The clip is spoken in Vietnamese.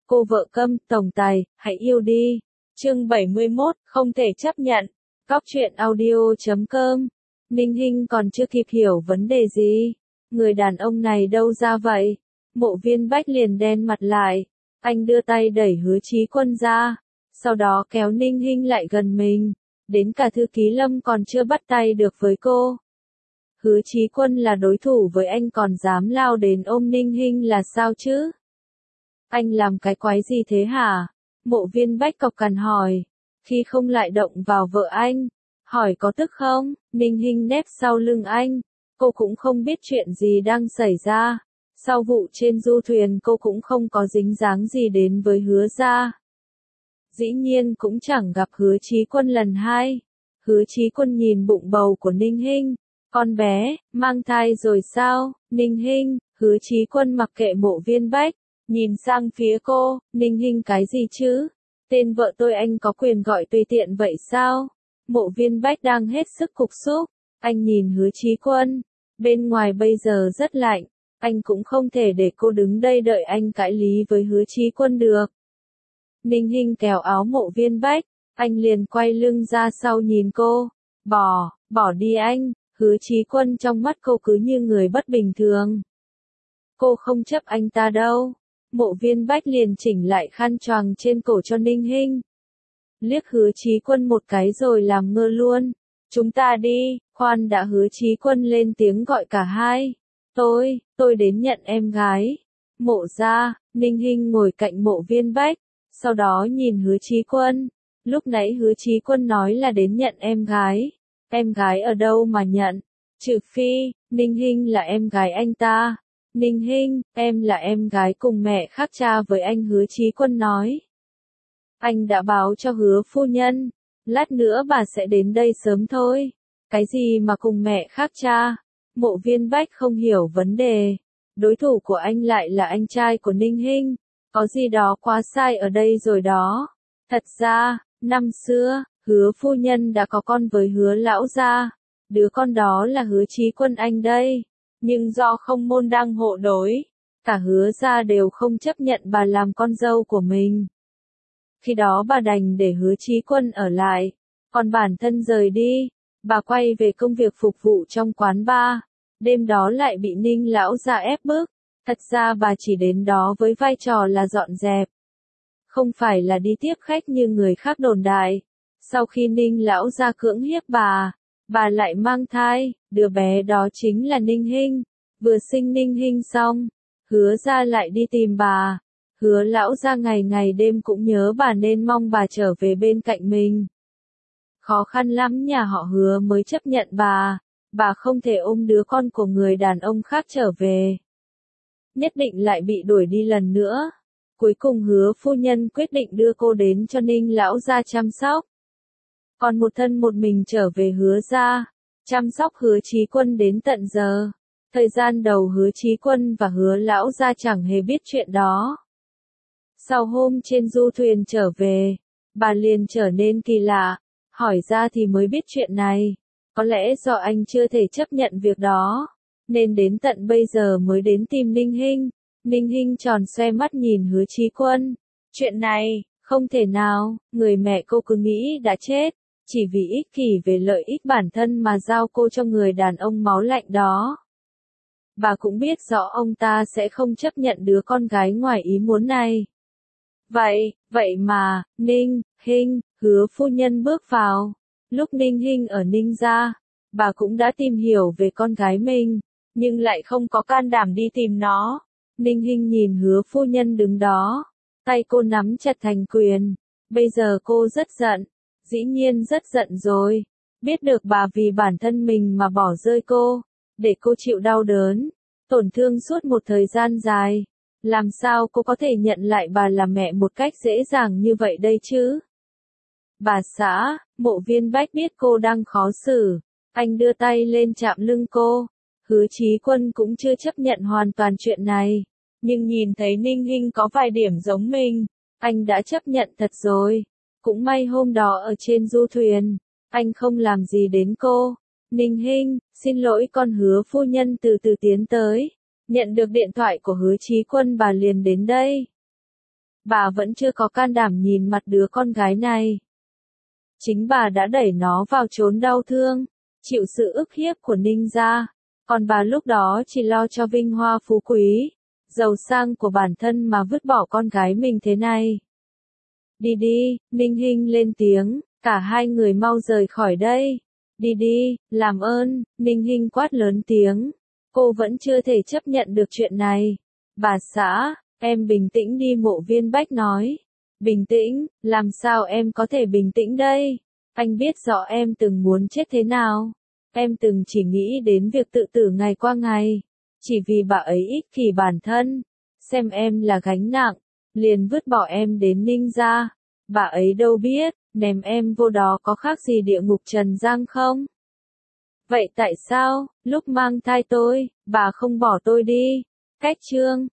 Cô vợ câm, tổng tài, hãy yêu đi. Chương 71, không thể chấp nhận. Cóc truyện audio.com. Ninh Hinh còn chưa kịp hiểu vấn đề gì. Người đàn ông này đâu ra vậy? Mộ Viên Bách liền đen mặt lại. Anh đưa tay đẩy Hứa Chí Quân ra. Sau đó kéo Ninh Hinh lại gần mình. Đến cả thư ký Lâm còn chưa bắt tay được với cô. Hứa Chí Quân là đối thủ với anh còn dám lao đến ôm Ninh Hinh là sao chứ? Anh làm cái quái gì thế hả? Mộ Viên Bách cộc cằn hỏi. Khi không lại động vào vợ anh. Hỏi có tức không? Ninh Hinh nép sau lưng anh. Cô cũng không biết chuyện gì đang xảy ra. Sau vụ trên du thuyền cô cũng không có dính dáng gì đến với Hứa gia. Dĩ nhiên cũng chẳng gặp Hứa Chí Quân lần hai. Hứa Chí Quân nhìn bụng bầu của Ninh Hinh. Con bé, mang thai rồi sao? Ninh Hinh, Hứa Chí Quân mặc kệ Mộ Viên Bách. Nhìn sang phía cô, Ninh Hinh cái gì chứ? Tên vợ tôi anh có quyền gọi tùy tiện vậy sao? Mộ Viên Bách đang hết sức cục xúc. Anh nhìn Hứa Chí Quân. Bên ngoài bây giờ rất lạnh. Anh cũng không thể để cô đứng đây đợi anh cãi lý với Hứa Chí Quân được. Ninh Hinh kéo áo Mộ Viên Bách. Anh liền quay lưng ra sau nhìn cô. Bỏ đi anh. Hứa Chí Quân trong mắt cô cứ như người bất bình thường. Cô không chấp anh ta đâu. Mộ Viên Bách liền chỉnh lại khăn choàng trên cổ cho Ninh Hinh. Liếc Hứa Chí Quân một cái rồi làm ngơ luôn. Chúng ta đi, khoan đã. Hứa Chí Quân lên tiếng gọi cả hai. Tôi đến nhận em gái. Mộ gia. Ninh Hinh ngồi cạnh Mộ Viên Bách. Sau đó nhìn Hứa Chí Quân. Lúc nãy Hứa Chí Quân nói là đến nhận em gái. Em gái ở đâu mà nhận? Trừ phi, Ninh Hinh là em gái anh ta. Ninh Hinh, em là em gái cùng mẹ khác cha với anh. Hứa Chí Quân nói. Anh đã báo cho Hứa phu nhân. Lát nữa bà sẽ đến đây sớm thôi. Cái gì mà cùng mẹ khác cha? Mộ Viên Bách không hiểu vấn đề. Đối thủ của anh lại là anh trai của Ninh Hinh. Có gì đó quá sai ở đây rồi đó. Thật ra, năm xưa, Hứa phu nhân đã có con với Hứa lão gia. Đứa con đó là Hứa Chí Quân anh đây. Nhưng do không môn đăng hộ đối, cả Hứa gia đều không chấp nhận bà làm con dâu của mình. Khi đó bà đành để Hứa Chí Quân ở lại, còn bản thân rời đi. Bà quay về công việc phục vụ trong quán bar. Đêm đó lại bị Ninh lão gia ép bức. Thật ra bà chỉ đến đó với vai trò là dọn dẹp. Không phải là đi tiếp khách như người khác đồn đại. Sau khi Ninh lão gia cưỡng hiếp bà lại mang thai. Đứa bé đó chính là Ninh Hinh. Vừa sinh Ninh Hinh xong, Hứa gia lại đi tìm bà. Hứa lão gia ngày ngày đêm cũng nhớ bà nên mong bà trở về bên cạnh mình. Khó khăn lắm nhà họ Hứa mới chấp nhận bà. Bà không thể ôm đứa con của người đàn ông khác trở về. Nhất định lại bị đuổi đi lần nữa. Cuối cùng Hứa phu nhân quyết định đưa cô đến cho Ninh lão gia chăm sóc. Còn một thân một mình trở về Hứa gia, chăm sóc Hứa Chí Quân đến tận giờ. Thời gian đầu Hứa Chí Quân và Hứa lão gia chẳng hề biết chuyện đó. Sau hôm trên du thuyền trở về, bà liền trở nên kỳ lạ. Hỏi ra thì mới biết chuyện này. Có lẽ do anh chưa thể chấp nhận việc đó, nên đến tận bây giờ mới đến tìm Ninh Hinh. Ninh Hinh tròn xoe mắt nhìn Hứa Chí Quân. Chuyện này, không thể nào, người mẹ cô cứ nghĩ đã chết. Chỉ vì ích kỷ về lợi ích bản thân mà giao cô cho người đàn ông máu lạnh đó. Bà cũng biết rõ ông ta sẽ không chấp nhận đứa con gái ngoài ý muốn này. Vậy mà, Ninh Hinh, Hứa phu nhân bước vào. Lúc Ninh Hinh ở Ninh gia, bà cũng đã tìm hiểu về con gái mình, nhưng lại không có can đảm đi tìm nó. Ninh Hinh nhìn Hứa phu nhân đứng đó, tay cô nắm chặt thành quyền. Bây giờ cô rất giận, dĩ nhiên rất giận rồi. Biết được bà vì bản thân mình mà bỏ rơi cô, để cô chịu đau đớn, tổn thương suốt một thời gian dài. Làm sao cô có thể nhận lại bà là mẹ một cách dễ dàng như vậy đây chứ? Bà xã, Mộ Viên Bách biết cô đang khó xử. Anh đưa tay lên chạm lưng cô. Hứa Chí Quân cũng chưa chấp nhận hoàn toàn chuyện này. Nhưng nhìn thấy Ninh Hinh có vài điểm giống mình, anh đã chấp nhận thật rồi. Cũng may hôm đó ở trên du thuyền, anh không làm gì đến cô. Ninh Hinh, xin lỗi con. Hứa phu nhân từ từ tiến tới. Nhận được điện thoại của Hứa Chí Quân bà liền đến đây. bà vẫn chưa có can đảm nhìn mặt đứa con gái này. Chính bà đã đẩy nó vào chốn đau thương, chịu sự ức hiếp của Ninh gia, còn bà lúc đó chỉ lo cho vinh hoa phú quý, giàu sang của bản thân mà vứt bỏ con gái mình thế này. Đi đi, Ninh Hinh lên tiếng, cả hai người mau rời khỏi đây. Đi đi, làm ơn, Ninh Hinh quát lớn tiếng. Cô vẫn chưa thể chấp nhận được chuyện này. Bà xã, em bình tĩnh đi, Mộ Viên Bách nói. Bình tĩnh, làm sao em có thể bình tĩnh đây? Anh biết rõ em từng muốn chết thế nào. Em từng chỉ nghĩ đến việc tự tử ngày qua ngày. Chỉ vì bà ấy ích kỷ bản thân. Xem em là gánh nặng, liền vứt bỏ em đến Ninh gia. Bà ấy đâu biết, ném em vô đó có khác gì địa ngục trần gian không? Vậy tại sao, lúc mang thai tôi, bà không bỏ tôi đi? Cách chương